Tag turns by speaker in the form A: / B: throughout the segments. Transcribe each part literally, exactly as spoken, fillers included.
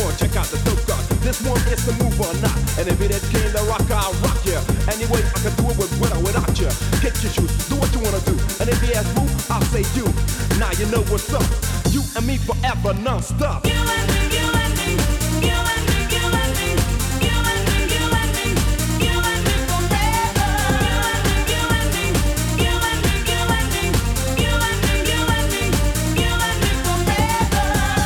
A: on, check out the dope gun. This one is the move or not. And if it is came to rock, I'll rock ya. Anyway, I can do it with, with or without ya. Kick your shoes, do what you wanna do. And if he asks who, I'll say you. Now you know what's up. You and me forever, non-stop. You and me, you and me, you and me, you and me, you and me, you and me, you and me forever. You and me, you and me, you and me, you and me, you and me, you and me, you and me forever.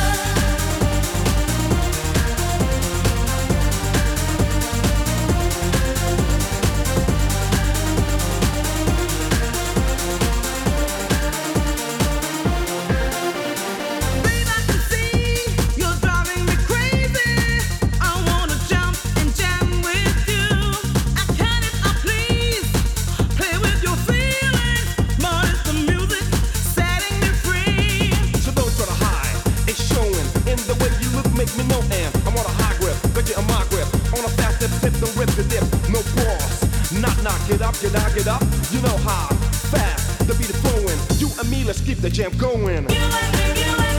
A: Make me know am I'm on a high grip, got you on my grip. On a fast tip, tip, don't rip the dip. No pause, knock, knock, get up, get out, get up. You know how fast the beat is flowing. You and me, let's keep the jam going. You and me, you and me.